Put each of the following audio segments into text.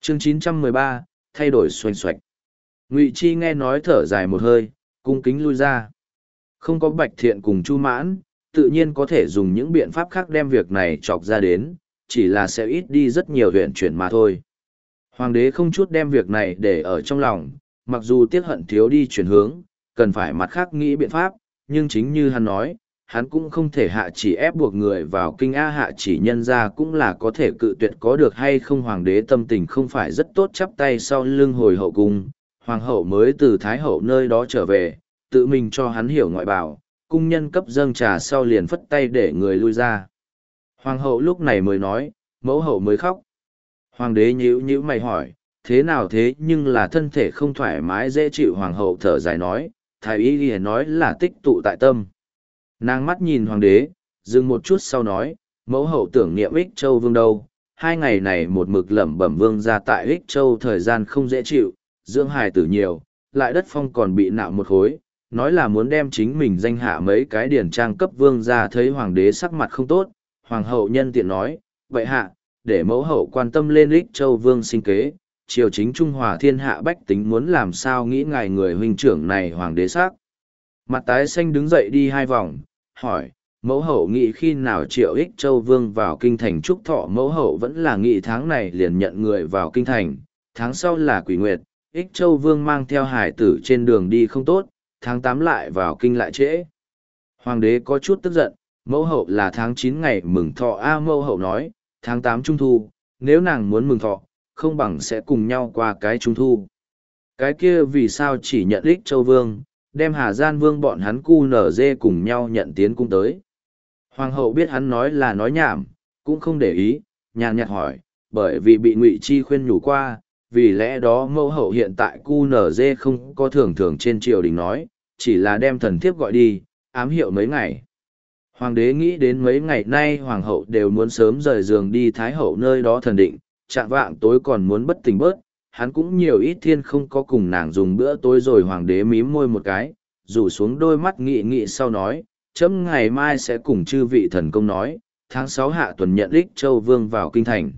Chương 913, thay đổi xoành xoạch. Ngụy Chi nghe nói thở dài một hơi, cung kính lui ra. Không có Bạch Thiện cùng Chu Mãn, tự nhiên có thể dùng những biện pháp khác đem việc này chọc ra đến, chỉ là sẽ ít đi rất nhiều huyện chuyển mà thôi. Hoàng đế không chút đem việc này để ở trong lòng, mặc dù tiếc hận thiếu đi chuyển hướng, cần phải mặt khác nghĩ biện pháp, nhưng chính như hắn nói, hắn cũng không thể hạ chỉ ép buộc người vào kinh A, hạ chỉ nhân ra cũng là có thể cự tuyệt có được hay không. Hoàng đế tâm tình không phải rất tốt, chắp tay sau lưng hồi hậu cung, hoàng hậu mới từ thái hậu nơi đó trở về, tự mình cho hắn hiểu ngoại bảo, cung nhân cấp dâng trà sau liền phất tay để người lui ra. Hoàng hậu lúc này mới nói, mẫu hậu mới khóc. Hoàng đế nhíu nhíu mày hỏi, thế nào thế, nhưng là thân thể không thoải mái dễ chịu. Hoàng hậu thở dài nói, thái y liền nói là tích tụ tại tâm. Nàng mắt nhìn hoàng đế, dừng một chút sau nói, mẫu hậu tưởng niệm Ích Châu Vương đâu, 2 ngày này một mực lẩm bẩm vương ra tại Ích Châu thời gian không dễ chịu, dưỡng hài tử nhiều, lại đất phong còn bị nạo một khối, nói là muốn đem chính mình danh hạ mấy cái điển trang cấp vương ra. Thấy hoàng đế sắc mặt không tốt, hoàng hậu nhân tiện nói, vậy hạ, để mẫu hậu quan tâm lên Ích Châu Vương sinh kế, triều chính Trung Hòa thiên hạ bách tính muốn làm sao nghĩ ngài người huynh trưởng này. Hoàng đế sắc mặt tái xanh đứng dậy đi 2 vòng, hỏi, mẫu hậu nghĩ khi nào triệu Ích Châu Vương vào kinh thành chúc thọ? Mẫu hậu vẫn là nghĩ tháng này liền nhận người vào kinh thành, tháng sau là Quỷ Nguyệt, Ích Châu Vương mang theo hải tử trên đường đi không tốt, tháng 8 lại vào kinh lại trễ. Hoàng đế có chút tức giận, mẫu hậu là tháng 9 ngày mừng thọ a. Mẫu hậu nói, tháng 8 Trung Thu, nếu nàng muốn mừng thọ, không bằng sẽ cùng nhau qua cái Trung Thu. Cái kia vì sao chỉ nhận Ích Châu Vương, đem Hà Gian Vương bọn hắn cu nở dê cùng nhau nhận tiến cung tới. Hoàng hậu biết hắn nói là nói nhảm, cũng không để ý, nhàn nhạt hỏi, bởi vì bị Ngụy Chi khuyên nhủ qua, vì lẽ đó mẫu hậu hiện tại cu nở dê không có thường thường trên triều đình nói, chỉ là đem thần thiếp gọi đi, ám hiệu mấy ngày. Hoàng đế nghĩ đến mấy ngày nay hoàng hậu đều muốn sớm rời giường đi thái hậu nơi đó thần định, chạng vạng tối còn muốn bất tỉnh bớt, hắn cũng nhiều ít thiên không có cùng nàng dùng bữa tối rồi. Hoàng đế mím môi một cái, rủ xuống đôi mắt nghị nghị sau nói, chấm ngày mai sẽ cùng chư vị thần công nói, tháng 6 hạ tuần nhận Ích Châu Vương vào kinh thành.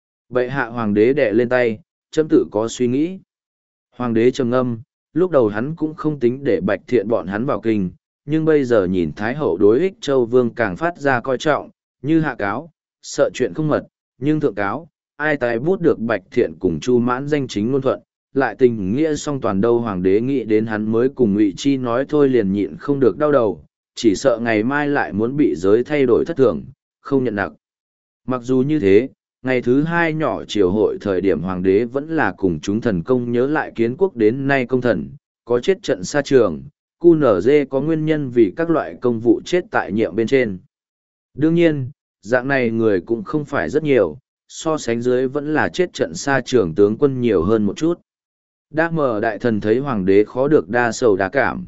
Bệ hạ. Hoàng đế đè lên tay, chấm tự có suy nghĩ. Hoàng đế trầm ngâm, lúc đầu hắn cũng không tính để Bạch Thiện bọn hắn vào kinh, nhưng bây giờ nhìn thái hậu đối Ích Châu Vương càng phát ra coi trọng, như hạ cáo, sợ chuyện không mật, nhưng thượng cáo, ai tài bút được Bạch Thiện cùng Chu Mãn danh chính ngôn thuận, lại tình nghĩa song toàn đâu. Hoàng đế nghĩ đến hắn mới cùng Ngụy Chi nói thôi liền nhịn không được đau đầu, chỉ sợ ngày mai lại muốn bị giới thay đổi thất thường, không nhận nặng. Mặc dù như thế, ngày thứ 2 nhỏ triều hội thời điểm hoàng đế vẫn là cùng chúng thần công nhớ lại kiến quốc đến nay công thần, có chết trận xa trường, QNZ có nguyên nhân vì các loại công vụ chết tại nhiệm bên trên. Đương nhiên, dạng này người cũng không phải rất nhiều, so sánh dưới vẫn là chết trận xa trường tướng quân nhiều hơn một chút. Đa mờ đại thần thấy hoàng đế khó được đa sầu đa cảm,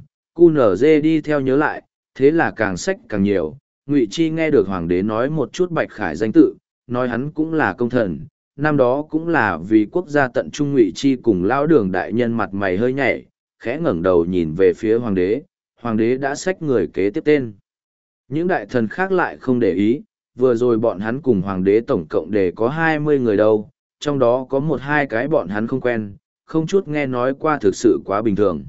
QNZ đi theo nhớ lại, thế là càng sách càng nhiều. Ngụy Chi nghe được hoàng đế nói một chút Bạch Khải danh tự, nói hắn cũng là công thần, năm đó cũng là vì quốc gia tận trung. Ngụy Chi cùng lão đường đại nhân mặt mày hơi nhảy, khẽ ngẩng đầu nhìn về phía hoàng đế đã xách người kế tiếp tên. Những đại thần khác lại không để ý, vừa rồi bọn hắn cùng hoàng đế tổng cộng để có 20 người đâu, trong đó có 1-2 cái bọn hắn không quen, không chút nghe nói qua, thực sự quá bình thường.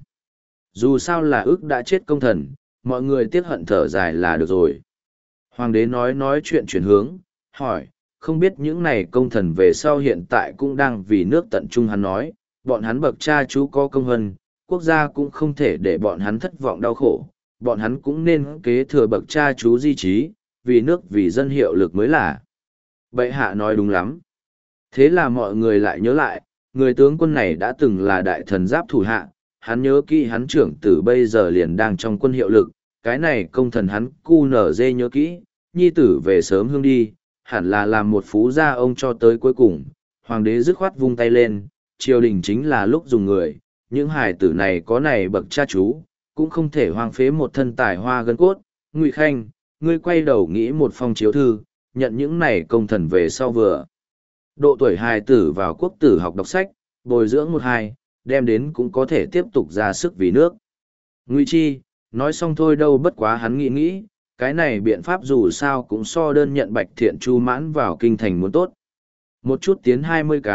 Dù sao là ước đã chết công thần, mọi người tiếc hận thở dài là được rồi. Hoàng đế nói chuyện chuyển hướng, hỏi, không biết những này công thần về sau hiện tại cũng đang vì nước tận trung. Hắn nói, bọn hắn bậc cha chú có công hân, quốc gia cũng không thể để bọn hắn thất vọng đau khổ, bọn hắn cũng nên kế thừa bậc cha chú di trí, vì nước vì dân hiệu lực mới là. Bệ hạ nói đúng lắm. Thế là mọi người lại nhớ lại, người tướng quân này đã từng là đại thần giáp thủ hạ, hắn nhớ kỹ hắn trưởng tử bây giờ liền đang trong quân hiệu lực, cái này công thần hắn QNZ nhớ kỹ, nhi tử về sớm hương đi, hẳn là làm một phú gia ông cho tới cuối cùng. Hoàng đế dứt khoát vung tay lên, triều đình chính là lúc dùng người, những hài tử này có này bậc cha chú, cũng không thể hoang phế một thân tài hoa gân cốt. Ngụy Khanh, ngươi quay đầu nghĩ một phong chiếu thư, nhận những này công thần về sau vừa. Độ tuổi hài tử vào quốc tử học đọc sách, bồi dưỡng 1-2, đem đến cũng có thể tiếp tục ra sức vì nước. Ngụy Chi, nói xong thôi đâu, bất quá hắn nghĩ, cái này biện pháp dù sao cũng so đơn nhận Bạch Thiện Chu Mãn vào kinh thành muốn tốt. Một chút tiến 20 cái,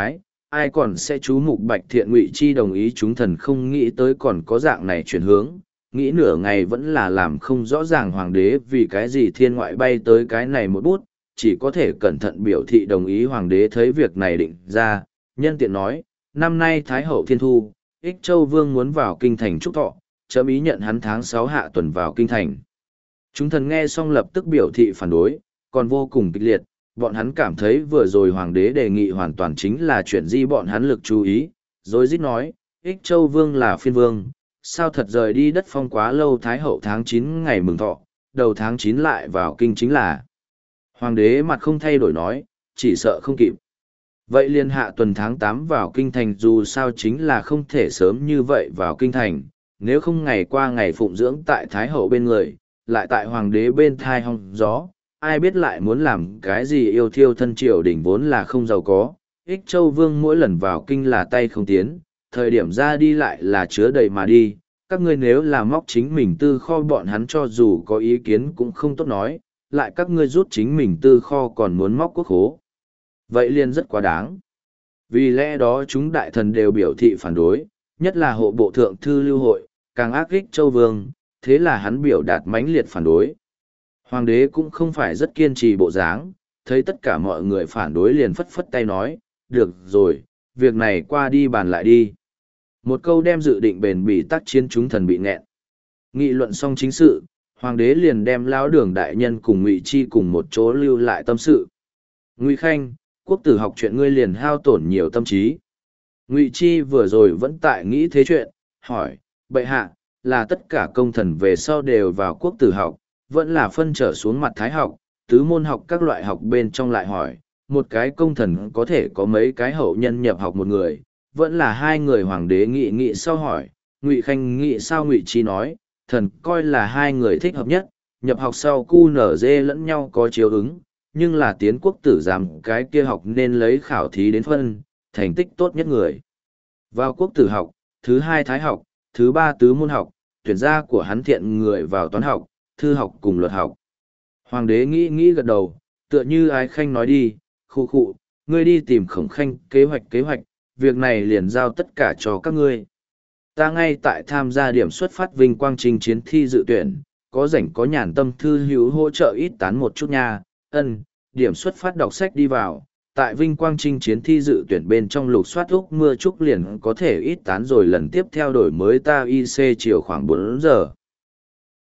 ai còn sẽ chú mục Bạch Thiện. Ngụy Chi đồng ý. Chúng thần không nghĩ tới còn có dạng này chuyển hướng, nghĩ nửa ngày vẫn là làm không rõ ràng hoàng đế vì cái gì thiên ngoại bay tới cái này một bút, chỉ có thể cẩn thận biểu thị đồng ý. Hoàng đế thấy việc này định ra, nhân tiện nói, năm nay Thái hậu thiên thu, Ích Châu Vương muốn vào kinh thành trúc thọ, chấm ý nhận hắn tháng 6 hạ tuần vào kinh thành. Chúng thần nghe xong lập tức biểu thị phản đối, còn vô cùng kịch liệt, bọn hắn cảm thấy vừa rồi hoàng đế đề nghị hoàn toàn chính là chuyện di bọn hắn lực chú ý, rồi rít nói, Ích Châu Vương là phiên vương, sao thật rời đi đất phong quá lâu. Thái hậu tháng 9 ngày mừng thọ, đầu tháng 9 lại vào kinh chính là. Hoàng đế mặt không thay đổi nói, chỉ sợ không kịp. Vậy liên hạ tuần tháng 8 vào kinh thành, dù sao chính là không thể sớm như vậy vào kinh thành, nếu không ngày qua ngày phụng dưỡng tại Thái hậu bên người, lại tại hoàng đế bên thai hong gió, ai biết lại muốn làm cái gì. Yêu thiêu thân triều đình vốn là không giàu có, Ích Châu Vương mỗi lần vào kinh là tay không tiến, thời điểm ra đi lại là chứa đầy mà đi. Các ngươi nếu là móc chính mình tư kho, bọn hắn cho dù có ý kiến cũng không tốt nói, lại các ngươi rút chính mình tư kho còn muốn móc quốc khố. Vậy liền rất quá đáng. Vì lẽ đó chúng đại thần đều biểu thị phản đối, nhất là hộ bộ thượng thư Lưu Hội, càng ác Ích Châu Vương, thế là hắn biểu đạt mãnh liệt phản đối. Hoàng đế cũng không phải rất kiên trì bộ dáng, thấy tất cả mọi người phản đối liền phất phất tay nói, được rồi, việc này qua đi bàn lại đi. Một câu đem dự định bền bỉ tác chiến chúng thần bị nghẹn. Nghị luận xong chính sự, hoàng đế liền đem Lão Đường đại nhân cùng Ngụy Chi cùng một chỗ lưu lại tâm sự. Ngụy Khanh, quốc tử học chuyện ngươi liền hao tổn nhiều tâm trí. Ngụy Chi vừa rồi vẫn tại nghĩ thế chuyện, hỏi, bệ hạ, là tất cả công thần về sau đều vào quốc tử học, vẫn là phân trở xuống mặt thái học, tứ môn học các loại học bên trong. Lại hỏi, một cái công thần có thể có mấy cái hậu nhân nhập học một người, vẫn là hai người. Hoàng đế nghị sau hỏi, Ngụy Khanh nghĩ sao? Ngụy Chi nói, thần coi là hai người thích hợp nhất, nhập học sau cu nở dê lẫn nhau có chiếu ứng, nhưng là tiến quốc tử giám cái kia học nên lấy khảo thí đến phân, thành tích tốt nhất người vào quốc tử học, thứ hai thái học, thứ ba tứ môn học, tuyển gia của hắn thiện người vào toán học, thư học cùng luật học. Hoàng đế nghĩ gật đầu, tựa như Ái Khanh nói đi, khu khụ, ngươi đi tìm Khổng Khanh kế hoạch, việc này liền giao tất cả cho các ngươi. Ta ngay tại tham gia điểm xuất phát vinh quang trình chiến thi dự tuyển, có rảnh có nhàn tâm thư hữu hỗ trợ ít tán một chút nha. Ân, điểm xuất phát đọc sách đi vào, tại vinh quang trình chiến thi dự tuyển bên trong lục soát úc mưa trúc liền có thể ít tán rồi lần tiếp theo đổi mới ta IC chiều khoảng 4 giờ.